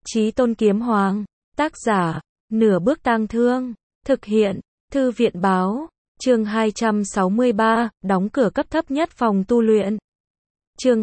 Chí Tôn Kiếm Hoàng, tác giả, Nửa Bước Tang Thương, thực hiện, Thư viện báo, chương 263, đóng cửa cấp thấp nhất phòng tu luyện. Chương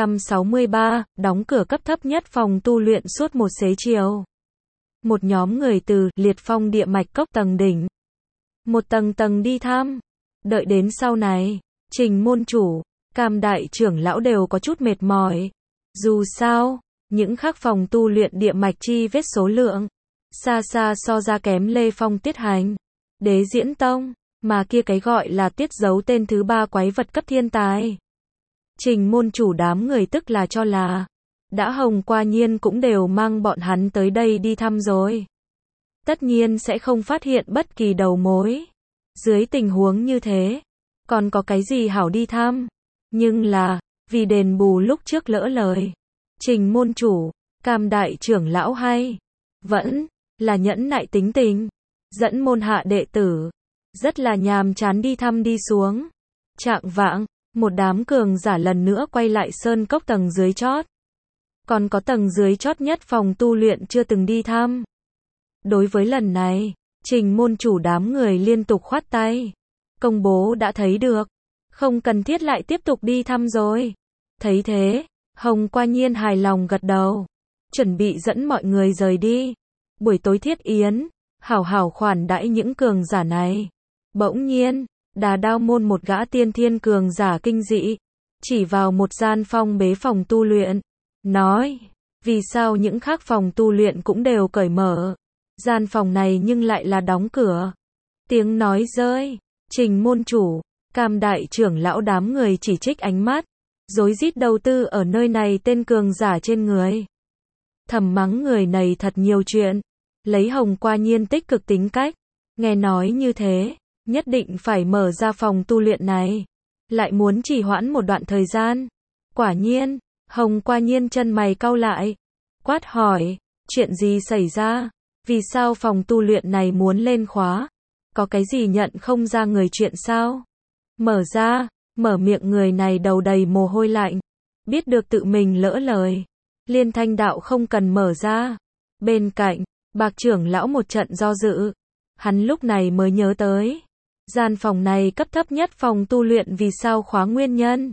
263, đóng cửa cấp thấp nhất phòng tu luyện suốt một xế chiều. Một nhóm người từ Liệt Phong địa mạch cốc tầng đỉnh, một tầng tầng đi thăm. Đợi đến sau này, Trình môn chủ, Cam đại trưởng lão đều có chút mệt mỏi. Dù sao, những khác phòng tu luyện địa mạch chi vết số lượng, xa xa so ra kém Lê Phong Tiết Hành, Đế Diễn Tông, mà kia cái gọi là tiết giấu tên thứ ba quái vật cấp thiên tài. Trình môn chủ đám người tức là cho là, đã Hồng Qua Nhiên cũng đều mang bọn hắn tới đây đi thăm rồi. Tất nhiên sẽ không phát hiện bất kỳ đầu mối. Dưới tình huống như thế, còn có cái gì hảo đi thăm. Nhưng là, vì đền bù lúc trước lỡ lời, Trình môn chủ, Cam đại trưởng lão hay vẫn là nhẫn nại tính tình, dẫn môn hạ đệ tử, rất là nhàm chán đi thăm đi xuống. Trạng vạng, một đám cường giả lần nữa quay lại sơn cốc tầng dưới chót. Còn có tầng dưới chót nhất phòng tu luyện chưa từng đi thăm. Đối với lần này, Trình môn chủ đám người liên tục khoát tay. Công bố đã thấy được, không cần thiết lại tiếp tục đi thăm rồi. Thấy thế, Hồng Qua Nhiên hài lòng gật đầu, chuẩn bị dẫn mọi người rời đi. Buổi tối thiết yến, hảo hảo khoản đãi những cường giả này. Bỗng nhiên, Đà Đao môn một gã tiên thiên cường giả kinh dị, chỉ vào một gian phong bế phòng tu luyện, nói, vì sao những khác phòng tu luyện cũng đều cởi mở, gian phòng này nhưng lại là đóng cửa. Tiếng nói rơi, Trình môn chủ, Cam đại trưởng lão đám người chỉ trích ánh mắt, rối rít đầu tư ở nơi này tên cường giả trên người. Thầm mắng người này thật nhiều chuyện, lấy Hồng Qua Nhiên tích cực tính cách, nghe nói như thế, nhất định phải mở ra phòng tu luyện này, lại muốn trì hoãn một đoạn thời gian. Quả nhiên, Hồng Qua Nhiên chân mày cau lại, quát hỏi, chuyện gì xảy ra, vì sao phòng tu luyện này muốn lên khóa, có cái gì nhận không ra người chuyện sao? Mở ra, mở miệng người này đầu đầy mồ hôi lạnh, biết được tự mình lỡ lời, Liên Thanh đạo không cần mở ra. Bên cạnh, Bạc trưởng lão một trận do dự, hắn lúc này mới nhớ tới, gian phòng này cấp thấp nhất phòng tu luyện vì sao khóa nguyên nhân.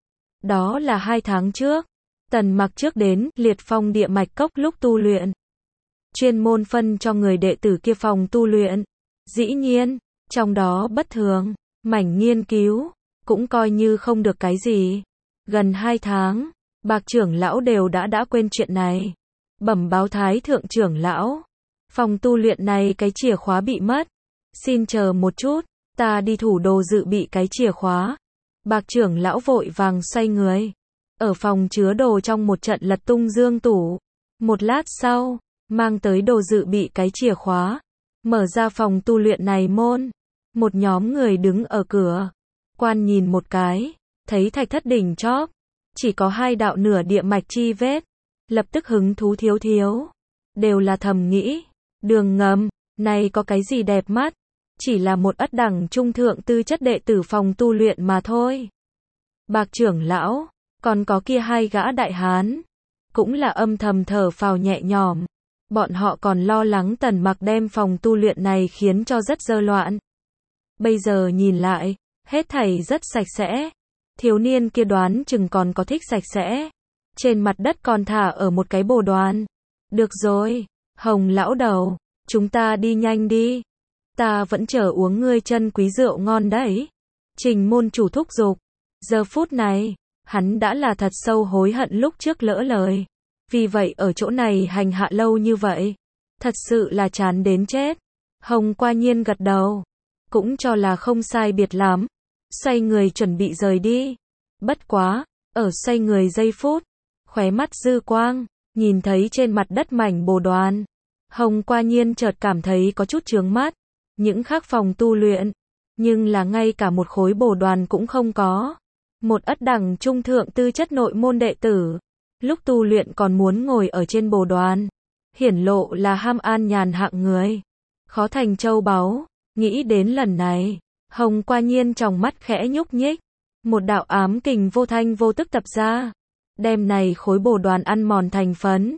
Đó là 2 tháng trước, Tần Mặc trước đến Liệt Phong địa mạch cốc lúc tu luyện, chuyên môn phân cho người đệ tử kia phòng tu luyện. Dĩ nhiên, trong đó bất thường, mảnh nghiên cứu, cũng coi như không được cái gì. Gần 2 tháng, Bạc trưởng lão đều đã quên chuyện này. Bẩm báo Thái thượng trưởng lão, phòng tu luyện này cái chìa khóa bị mất. Xin chờ một chút, ta đi thủ đồ dự bị cái chìa khóa. Bạc trưởng lão vội vàng xoay người, ở phòng chứa đồ trong một trận lật tung dương tủ. Một lát sau, mang tới đồ dự bị cái chìa khóa, mở ra phòng tu luyện này môn. Một nhóm người đứng ở cửa, quan nhìn một cái, thấy thạch thất đỉnh chóp, chỉ có 2 đạo nửa địa mạch chi vết, lập tức hứng thú thiếu thiếu, đều là thầm nghĩ, đường ngầm, này có cái gì đẹp mắt, chỉ là một ất đẳng trung thượng tư chất đệ tử phòng tu luyện mà thôi. Bạc trưởng lão, còn có kia 2 gã đại hán, cũng là âm thầm thở phào nhẹ nhõm, bọn họ còn lo lắng Tần Mặc đem phòng tu luyện này khiến cho rất dơ loạn. Bây giờ nhìn lại, hết thảy rất sạch sẽ. Thiếu niên kia đoán chừng còn có thích sạch sẽ. Trên mặt đất còn thả ở một cái bồ đoàn. Được rồi, Hồng lão đầu, chúng ta đi nhanh đi. Ta vẫn chờ uống ngươi chân quý rượu ngon đấy. Trình môn chủ thúc giục. Giờ phút này, hắn đã là thật sâu hối hận lúc trước lỡ lời. Vì vậy ở chỗ này hành hạ lâu như vậy, thật sự là chán đến chết. Hồng Qua Nhiên gật đầu, cũng cho là không sai biệt lắm, xoay người chuẩn bị rời đi. Bất quá, ở xoay người giây phút, khóe mắt dư quang, nhìn thấy trên mặt đất mảnh bồ đoàn. Hồng Qua Nhiên chợt cảm thấy có chút chướng mắt, những khác phòng tu luyện, nhưng là ngay cả một khối bồ đoàn cũng không có. Một ất đẳng trung thượng tư chất nội môn đệ tử, lúc tu luyện còn muốn ngồi ở trên bồ đoàn, hiển lộ là ham an nhàn hạng người, khó thành châu báu. Nghĩ đến lần này, Hồng Qua Nhiên trong mắt khẽ nhúc nhích, một đạo ám kình vô thanh vô tức tập ra, đem này khối bồ đoàn ăn mòn thành phấn.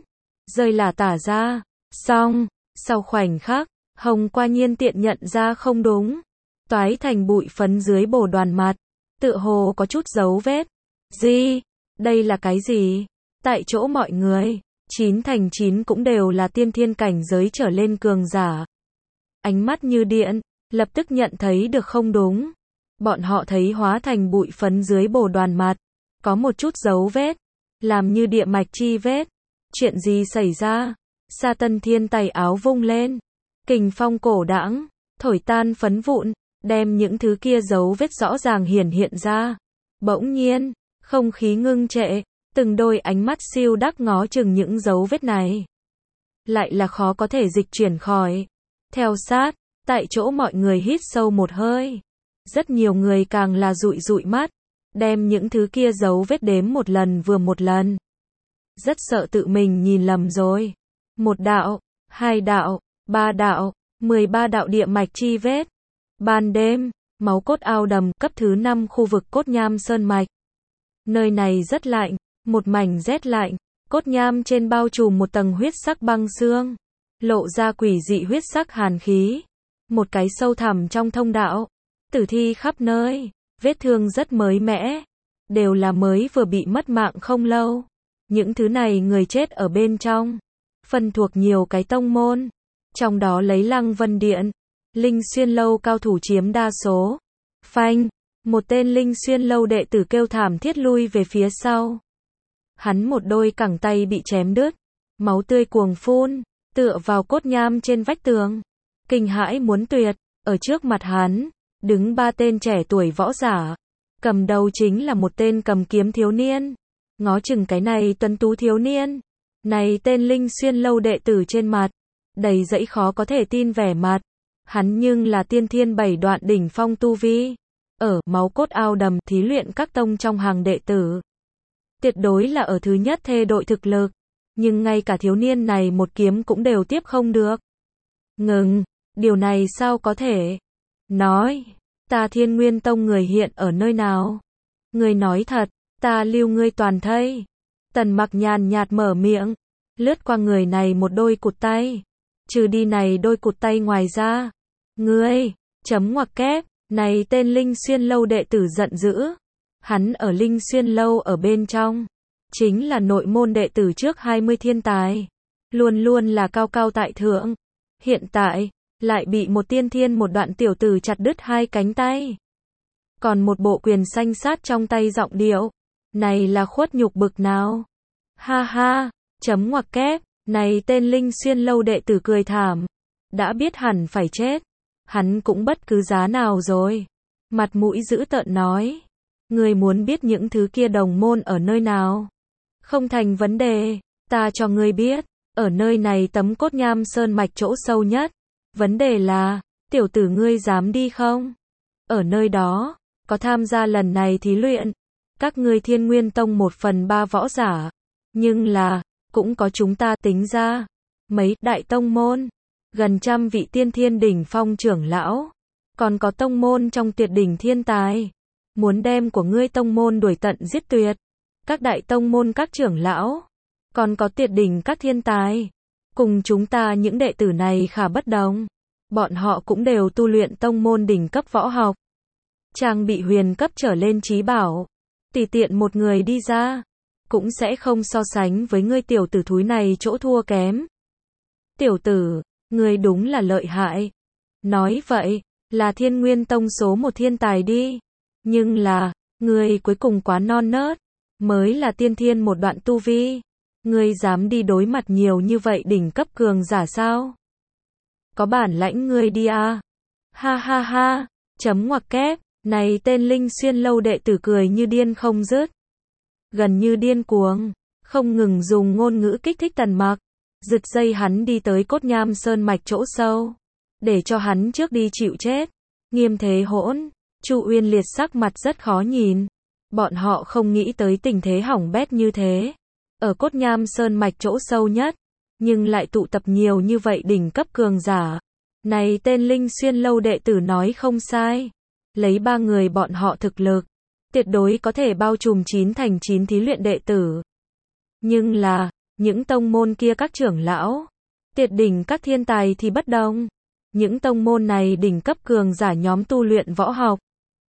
rơi là tả ra. Xong, sau khoảnh khắc, Hồng Qua Nhiên tiện nhận ra không đúng. Toái thành bụi phấn dưới bồ đoàn mặt, tựa hồ có chút dấu vết. Gì? Đây là cái gì? Tại chỗ mọi người, 9 thành 9 cũng đều là tiên thiên cảnh giới trở lên cường giả. Ánh mắt như điện, lập tức nhận thấy được không đúng. Bọn họ thấy hóa thành bụi phấn dưới bồ đoàn mặt, có một chút dấu vết, làm như địa mạch chi vết. Chuyện gì xảy ra? Sa Tân Thiên tay áo vung lên, kình phong cổ đãng, thổi tan phấn vụn, đem những thứ kia dấu vết rõ ràng hiển hiện ra. Bỗng nhiên, không khí ngưng trệ, từng đôi ánh mắt siêu đắc ngó chừng những dấu vết này. Lại là khó có thể dịch chuyển khỏi. Theo sát, tại chỗ mọi người hít sâu một hơi. Rất nhiều người càng là dụi dụi mắt, đem những thứ kia dấu vết đếm một lần vừa một lần. Rất sợ tự mình nhìn lầm rồi. 1 đạo, 2 đạo, 3 đạo, 13 đạo địa mạch chi vết. Ban đêm, máu cốt ao đầm cấp thứ 5 khu vực cốt nham sơn mạch. Nơi này rất lạnh, một mảnh rét lạnh, cốt nham trên bao trùm một tầng huyết sắc băng xương, lộ ra quỷ dị huyết sắc hàn khí. Một cái sâu thẳm trong thông đạo, tử thi khắp nơi, vết thương rất mới mẻ, đều là mới vừa bị mất mạng không lâu. Những thứ này người chết ở bên trong, phân thuộc nhiều cái tông môn, trong đó lấy Lăng Vân Điện, Linh Xuyên Lâu cao thủ chiếm đa số. Phanh, một tên Linh Xuyên Lâu đệ tử kêu thảm thiết lui về phía sau. Hắn một đôi cẳng tay bị chém đứt, máu tươi cuồng phun, tựa vào cốt nham trên vách tường. Kinh hãi muốn tuyệt, ở trước mặt hắn, đứng 3 tên trẻ tuổi võ giả. Cầm đầu chính là một tên cầm kiếm thiếu niên. Ngó chừng cái này tuấn tú thiếu niên. Này tên Linh Xuyên Lâu đệ tử trên mặt, đầy dẫy khó có thể tin vẻ mặt. Hắn nhưng là tiên thiên 7 đoạn đỉnh phong tu vi. Ở máu cốt ao đầm thí luyện các tông trong hàng đệ tử. Tuyệt đối là ở thứ nhất thê đội thực lực. Nhưng ngay cả thiếu niên này một kiếm cũng đều tiếp không được. Ngừng, điều này sao có thể? Nói, ta Thiên Nguyên Tông người hiện ở nơi nào? Người nói thật, ta lưu ngươi toàn thây. Tần Mặc nhàn nhạt mở miệng, lướt qua người này một đôi cụt tay. Trừ đi này đôi cụt tay ngoài ra. Ngươi, chấm ngoặc kép, này tên Linh Xuyên Lâu đệ tử giận dữ. Hắn ở Linh Xuyên Lâu ở bên trong, chính là nội môn đệ tử trước 20 thiên tài. Luôn luôn là cao cao tại thượng. Hiện tại, lại bị một tiên thiên một đoạn tiểu tử chặt đứt 2 cánh tay. Còn một bộ quyền xanh sát trong tay giọng điệu. Này là khuất nhục bực nào? Ha ha, chấm ngoặc kép, này tên Linh Xuyên Lâu đệ tử cười thảm. Đã biết hẳn phải chết. Hắn cũng bất cứ giá nào rồi. Mặt mũi dữ tợn nói. Ngươi muốn biết những thứ kia đồng môn ở nơi nào? Không thành vấn đề, ta cho ngươi biết. Ở nơi này tấm cốt nham sơn mạch chỗ sâu nhất. Vấn đề là, tiểu tử ngươi dám đi không? Ở nơi đó, có tham gia lần này thí luyện. Các ngươi Thiên Nguyên Tông 1/3 võ giả. Nhưng là, cũng có chúng ta tính ra. Mấy đại tông môn. Gần 100 vị tiên thiên đỉnh phong trưởng lão. Còn có tông môn trong tuyệt đỉnh thiên tài. Muốn đem của ngươi tông môn đuổi tận giết tuyệt. Các đại tông môn các trưởng lão. Còn có tuyệt đỉnh các thiên tài. Cùng chúng ta những đệ tử này khá bất đồng. Bọn họ cũng đều tu luyện tông môn đỉnh cấp võ học. Trang bị huyền cấp trở lên trí bảo. Tùy tiện một người đi ra, cũng sẽ không so sánh với ngươi tiểu tử thúi này chỗ thua kém. Tiểu tử, ngươi đúng là lợi hại. Nói vậy, là Thiên Nguyên Tông số 1 thiên tài đi. Nhưng là, ngươi cuối cùng quá non nớt. Mới là tiên thiên một đoạn tu vi. Ngươi dám đi đối mặt nhiều như vậy đỉnh cấp cường giả sao? Có bản lãnh ngươi đi à? Ha ha ha, chấm ngoặc kép, này tên Linh Xuyên Lâu đệ tử cười như điên không dứt. Gần như điên cuồng, không ngừng dùng ngôn ngữ kích thích Tần Mặc. Giật dây hắn đi tới cốt nham sơn mạch chỗ sâu. Để cho hắn trước đi chịu chết. Nghiêm thế hỗn, Chu Uyên Liệt sắc mặt rất khó nhìn. Bọn họ không nghĩ tới tình thế hỏng bét như thế. Ở cốt nham sơn mạch chỗ sâu nhất, nhưng lại tụ tập nhiều như vậy đỉnh cấp cường giả. Này tên Linh Xuyên Lâu đệ tử nói không sai. Lấy 3 người bọn họ thực lực, tuyệt đối có thể bao trùm 9 thành 9 thí luyện đệ tử. Nhưng là, Những tông môn kia các trưởng lão, tuyệt đỉnh các thiên tài thì bất đồng. Những tông môn này đỉnh cấp cường giả nhóm tu luyện võ học,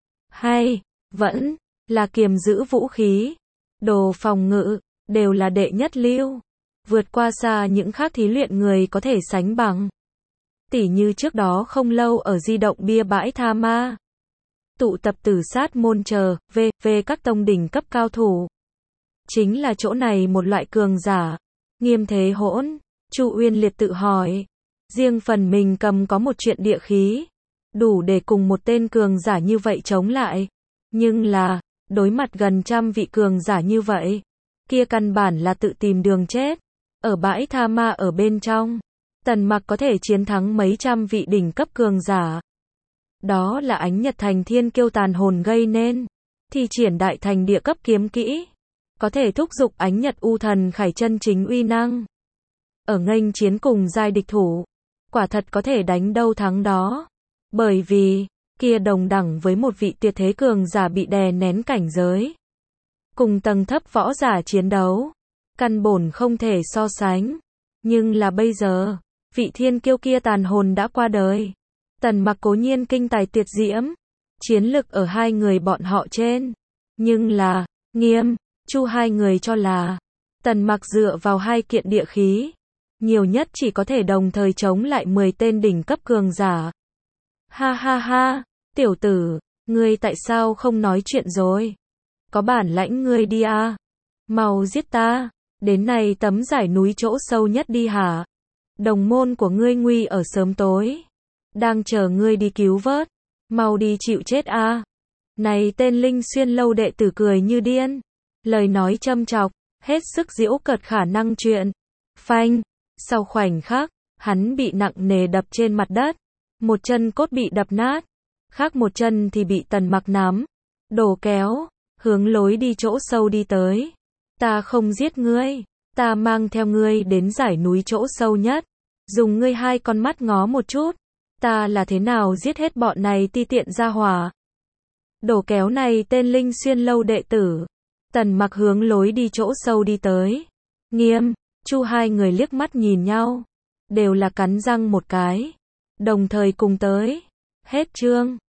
hay vẫn là kiềm giữ vũ khí, đồ phòng ngự, đều là đệ nhất lưu, vượt qua xa những khác thí luyện người có thể sánh bằng. Tỉ như trước đó không lâu ở di động bia bãi Tha Ma, tụ tập Tử Sát môn chờ, về các tông đỉnh cấp cao thủ. Chính là chỗ này một loại cường giả. Nghiêm Thế Hỗn, Chu Uyên Liệt tự hỏi, riêng phần mình cầm có một chuyện địa khí, đủ để cùng một tên cường giả như vậy chống lại. Nhưng là, đối mặt gần trăm vị cường giả như vậy, kia căn bản là tự tìm đường chết. Ở bãi Tha Ma ở bên trong, Tần Mặc có thể chiến thắng mấy trăm vị đỉnh cấp cường giả. Đó là Ánh Nhật Thành Thiên Kiêu tàn hồn gây nên, thi triển đại thành địa cấp kiếm kỹ, có thể thúc giục Ánh Nhật U Thần Khải chân chính uy năng. Ở nghênh chiến cùng giai địch thủ, quả thật có thể đánh đâu thắng đó. Bởi vì, kia đồng đẳng với một vị tuyệt thế cường giả bị đè nén cảnh giới. Cùng tầng thấp võ giả chiến đấu, căn bổn không thể so sánh. Nhưng là bây giờ, vị thiên kiêu kia tàn hồn đã qua đời. Tần Mặc cố nhiên kinh tài tuyệt diễm, chiến lực ở hai người bọn họ trên. Nhưng là, Nghiêm, Chu hai người cho là, Tần Mặc dựa vào hai kiện địa khí, nhiều nhất chỉ có thể đồng thời chống lại 10 tên đỉnh cấp cường giả. Ha ha ha, tiểu tử, ngươi tại sao không nói chuyện rồi? Có bản lãnh ngươi đi à? Mau giết ta, đến này tấm giải núi chỗ sâu nhất đi hả? Đồng môn của ngươi nguy ở sớm tối, đang chờ ngươi đi cứu vớt, mau đi chịu chết à? Này tên Linh Xuyên lâu đệ tử cười như điên, lời nói châm chọc, hết sức giễu cợt khả năng chuyện. Phanh, sau khoảnh khắc, hắn bị nặng nề đập trên mặt đất, một chân cốt bị đập nát, khác một chân thì bị Tần Mặc nắm, đổ kéo, hướng lối đi chỗ sâu đi tới. Ta không giết ngươi, ta mang theo ngươi đến giải núi chỗ sâu nhất, dùng ngươi hai con mắt ngó một chút, ta là thế nào giết hết bọn này ti tiện ra hỏa. Đổ kéo này tên Linh Xuyên lâu đệ tử. Tần Mặc hướng lối đi chỗ sâu đi tới. Nghiêm, Chu hai người liếc mắt nhìn nhau, đều là cắn răng một cái, đồng thời cùng tới. Hết chương.